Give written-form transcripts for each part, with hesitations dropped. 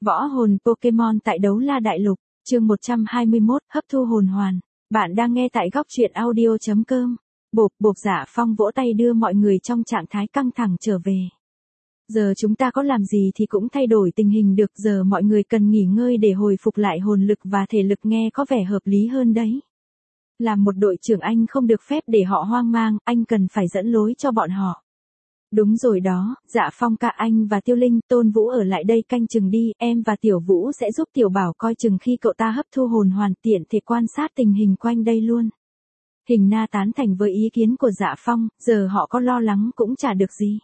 Võ hồn Pokemon tại Đấu La Đại Lục, chương 121, hấp thu hồn hoàn. Bạn đang nghe tại góc truyện audio.com. Bộp Dạ Phong vỗ tay đưa mọi người trong trạng thái căng thẳng trở về. Giờ chúng ta có làm gì thì cũng thay đổi tình hình được, giờ mọi người cần nghỉ ngơi để hồi phục lại hồn lực và thể lực, nghe có vẻ hợp lý hơn đấy. Làm một đội trưởng anh không được phép để họ hoang mang, anh cần phải dẫn lối cho bọn họ. Đúng rồi đó, Dạ Phong ca, anh và Tiêu Linh, Tôn Vũ ở lại đây canh chừng đi, em và Tiểu Vũ sẽ giúp Tiểu Bảo coi chừng khi cậu ta hấp thu hồn hoàn, tiện thể quan sát tình hình quanh đây luôn. Hình Na tán thành với ý kiến của Dạ Phong, giờ họ có lo lắng cũng chả được gì.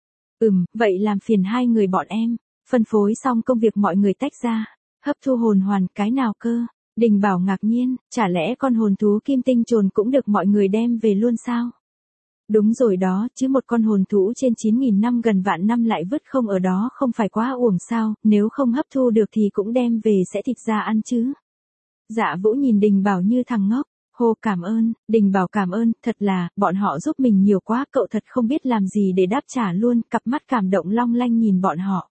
Vậy làm phiền hai người bọn em. Phân phối xong công việc mọi người tách ra. Hấp thu hồn hoàn cái nào cơ? Đình Bảo ngạc nhiên, chả lẽ con hồn thú kim tinh trồn cũng được mọi người đem về luôn sao? Đúng rồi đó, chứ một con hồn thú trên 9.000 năm, gần vạn năm lại vứt không ở đó không phải quá uổng sao, nếu không hấp thu được thì cũng đem về sẽ thịt ra ăn chứ. Dạ Vũ nhìn Đình Bảo như thằng ngốc, hô cảm ơn. Đình Bảo cảm ơn, thật là, bọn họ giúp mình nhiều quá, cậu thật không biết làm gì để đáp trả luôn, cặp mắt cảm động long lanh nhìn bọn họ.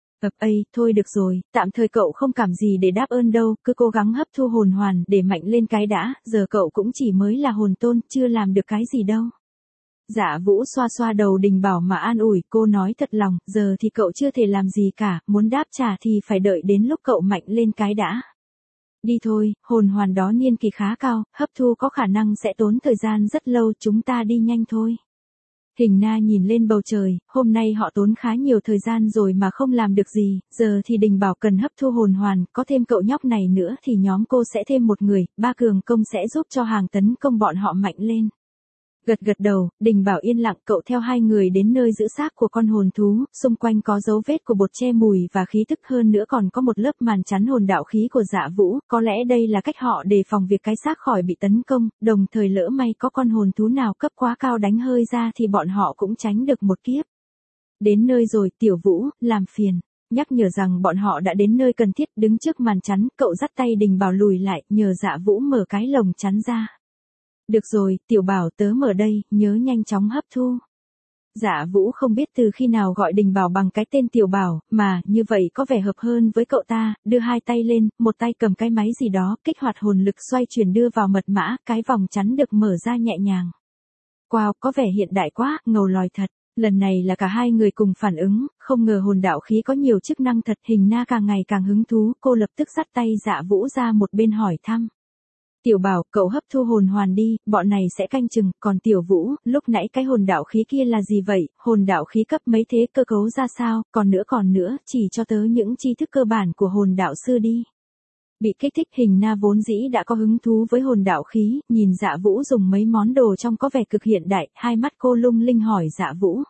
Thôi được rồi, tạm thời cậu không cảm gì để đáp ơn đâu, cứ cố gắng hấp thu hồn hoàn để mạnh lên cái đã, giờ cậu cũng chỉ mới là hồn tôn, chưa làm được cái gì đâu. Dạ Vũ xoa xoa đầu Đình Bảo mà an ủi, cô nói thật lòng, giờ thì cậu chưa thể làm gì cả, muốn đáp trả thì phải đợi đến lúc cậu mạnh lên cái đã. Đi thôi, hồn hoàn đó niên kỳ khá cao, hấp thu có khả năng sẽ tốn thời gian rất lâu, chúng ta đi nhanh thôi. Hình Na nhìn lên bầu trời, hôm nay họ tốn khá nhiều thời gian rồi mà không làm được gì, giờ thì Đình Bảo cần hấp thu hồn hoàn, có thêm cậu nhóc này nữa thì nhóm cô sẽ thêm một người, ba cường công sẽ giúp cho hàng tấn công bọn họ mạnh lên. Gật đầu, Đình Bảo yên lặng, cậu theo hai người đến nơi giữ xác của con hồn thú, xung quanh có dấu vết của bột che mùi và khí tức, hơn nữa còn có một lớp màn chắn hồn đạo khí của Dạ Vũ, có lẽ đây là cách họ đề phòng việc cái xác khỏi bị tấn công, đồng thời lỡ may có con hồn thú nào cấp quá cao đánh hơi ra thì bọn họ cũng tránh được một kiếp. Đến nơi rồi, Tiểu Vũ, làm phiền. Nhắc nhở rằng bọn họ đã đến nơi cần thiết, đứng trước màn chắn, cậu dắt tay Đình Bảo lùi lại, nhờ Dạ Vũ mở cái lồng chắn ra. Được rồi, Tiểu Bảo tớ mở đây, nhớ nhanh chóng hấp thu. Dạ Vũ không biết từ khi nào gọi Đình Bảo bằng cái tên Tiểu Bảo, mà như vậy có vẻ hợp hơn với cậu ta, đưa hai tay lên, một tay cầm cái máy gì đó, kích hoạt hồn lực xoay chuyển đưa vào mật mã, cái vòng chắn được mở ra nhẹ nhàng. Wow, có vẻ hiện đại quá, ngầu lòi thật. Lần này là cả hai người cùng phản ứng, không ngờ hồn đạo khí có nhiều chức năng thật. Hình Na càng ngày càng hứng thú, cô lập tức dắt tay Dạ Vũ ra một bên hỏi thăm. Tiểu Bảo, cậu hấp thu hồn hoàn đi, bọn này sẽ canh chừng, còn Tiểu Vũ, lúc nãy cái hồn đạo khí kia là gì vậy, hồn đạo khí cấp mấy thế, cơ cấu ra sao, còn nữa, chỉ cho tớ những tri thức cơ bản của hồn đạo sư đi. Bị kích thích, Hình Na vốn dĩ đã có hứng thú với hồn đạo khí, nhìn Dạ Vũ dùng mấy món đồ trong có vẻ cực hiện đại, hai mắt cô lung linh hỏi Dạ Vũ.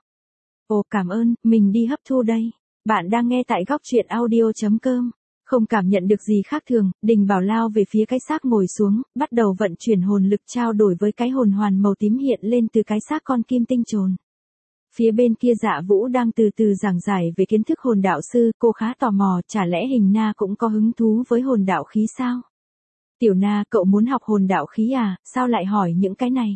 Ồ cảm ơn, mình đi hấp thu đây. Bạn đang nghe tại góc truyện audio.com. Không cảm nhận được gì khác thường, Đình Bảo lao về phía cái xác ngồi xuống, bắt đầu vận chuyển hồn lực trao đổi với cái hồn hoàn màu tím hiện lên từ cái xác con kim tinh trồn. Phía bên kia Dạ Vũ đang từ từ giảng giải về kiến thức hồn đạo sư, cô khá tò mò, chả lẽ Hình Na cũng có hứng thú với hồn đạo khí sao? Tiểu Na, cậu muốn học hồn đạo khí à, sao lại hỏi những cái này?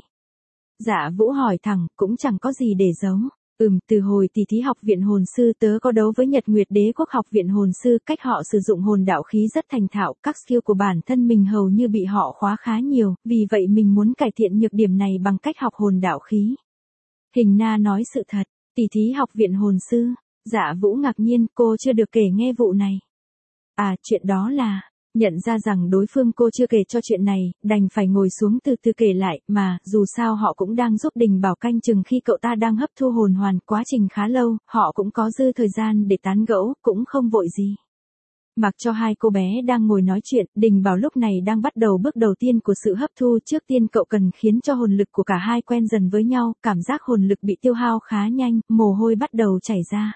Dạ Vũ hỏi thẳng, cũng chẳng có gì để giấu. Từ hồi tỷ thí học viện hồn sư tớ có đấu với Nhật Nguyệt Đế quốc học viện hồn sư, cách họ sử dụng hồn đạo khí rất thành thạo, các skill của bản thân mình hầu như bị họ khóa khá nhiều, vì vậy mình muốn cải thiện nhược điểm này bằng cách học hồn đạo khí. Hình Na nói sự thật, tỷ thí học viện hồn sư. Dạ Vũ ngạc nhiên, cô chưa được kể nghe vụ này. À, chuyện đó là... Nhận ra rằng đối phương cô chưa kể cho chuyện này, đành phải ngồi xuống từ từ kể lại, mà, dù sao họ cũng đang giúp Đình Bảo canh chừng khi cậu ta đang hấp thu hồn hoàn, quá trình khá lâu, họ cũng có dư thời gian để tán gẫu, cũng không vội gì. Mặc cho hai cô bé đang ngồi nói chuyện, Đình Bảo lúc này đang bắt đầu bước đầu tiên của sự hấp thu, trước tiên cậu cần khiến cho hồn lực của cả hai quen dần với nhau, cảm giác hồn lực bị tiêu hao khá nhanh, mồ hôi bắt đầu chảy ra.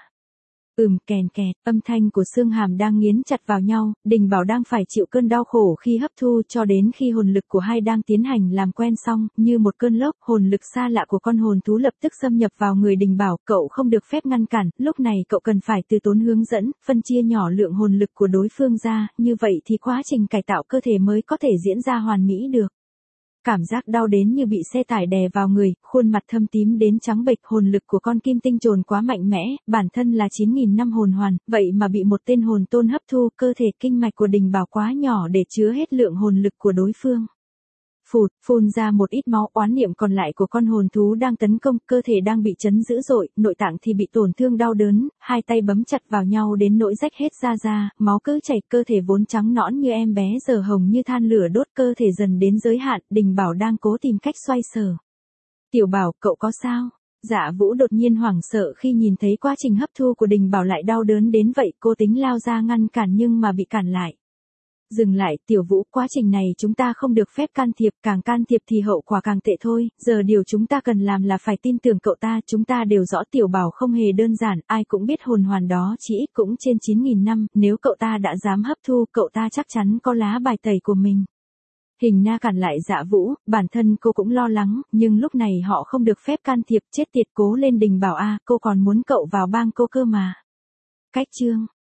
Kèn kẹt, âm thanh của xương hàm đang nghiến chặt vào nhau, Đình Bảo đang phải chịu cơn đau khổ khi hấp thu cho đến khi hồn lực của hai đang tiến hành làm quen xong, như một cơn lốc, hồn lực xa lạ của con hồn thú lập tức xâm nhập vào người Đình Bảo, cậu không được phép ngăn cản, lúc này cậu cần phải từ tốn hướng dẫn, phân chia nhỏ lượng hồn lực của đối phương ra, như vậy thì quá trình cải tạo cơ thể mới có thể diễn ra hoàn mỹ được. Cảm giác đau đến như bị xe tải đè vào người, khuôn mặt thâm tím đến trắng bệch, hồn lực của con kim tinh trồn quá mạnh mẽ, bản thân là 9.000 năm hồn hoàn, vậy mà bị một tên hồn tôn hấp thu, cơ thể kinh mạch của Đình Bảo quá nhỏ để chứa hết lượng hồn lực của đối phương. Phụt, phun ra một ít máu, oán niệm còn lại của con hồn thú đang tấn công, cơ thể đang bị chấn dữ dội, nội tạng thì bị tổn thương đau đớn, hai tay bấm chặt vào nhau đến nỗi rách hết da, máu cứ chảy, cơ thể vốn trắng nõn như em bé giờ hồng như than lửa đốt, cơ thể dần đến giới hạn, Đình Bảo đang cố tìm cách xoay sở. Tiểu Bảo, cậu có sao? Dạ Vũ đột nhiên hoảng sợ khi nhìn thấy quá trình hấp thu của Đình Bảo lại đau đớn đến vậy, cô tính lao ra ngăn cản nhưng mà bị cản lại. Dừng lại, Tiểu Vũ, quá trình này chúng ta không được phép can thiệp, càng can thiệp thì hậu quả càng tệ thôi, giờ điều chúng ta cần làm là phải tin tưởng cậu ta, chúng ta đều rõ Tiểu Bảo không hề đơn giản, ai cũng biết hồn hoàn đó chỉ ít cũng trên 9.000 năm, nếu cậu ta đã dám hấp thu, cậu ta chắc chắn có lá bài tẩy của mình. Hình Na cản lại Dạ Vũ, bản thân cô cũng lo lắng, nhưng lúc này họ không được phép can thiệp, chết tiệt, cố lên Đình Bảo a, cô còn muốn cậu vào bang cô cơ mà. Cách chương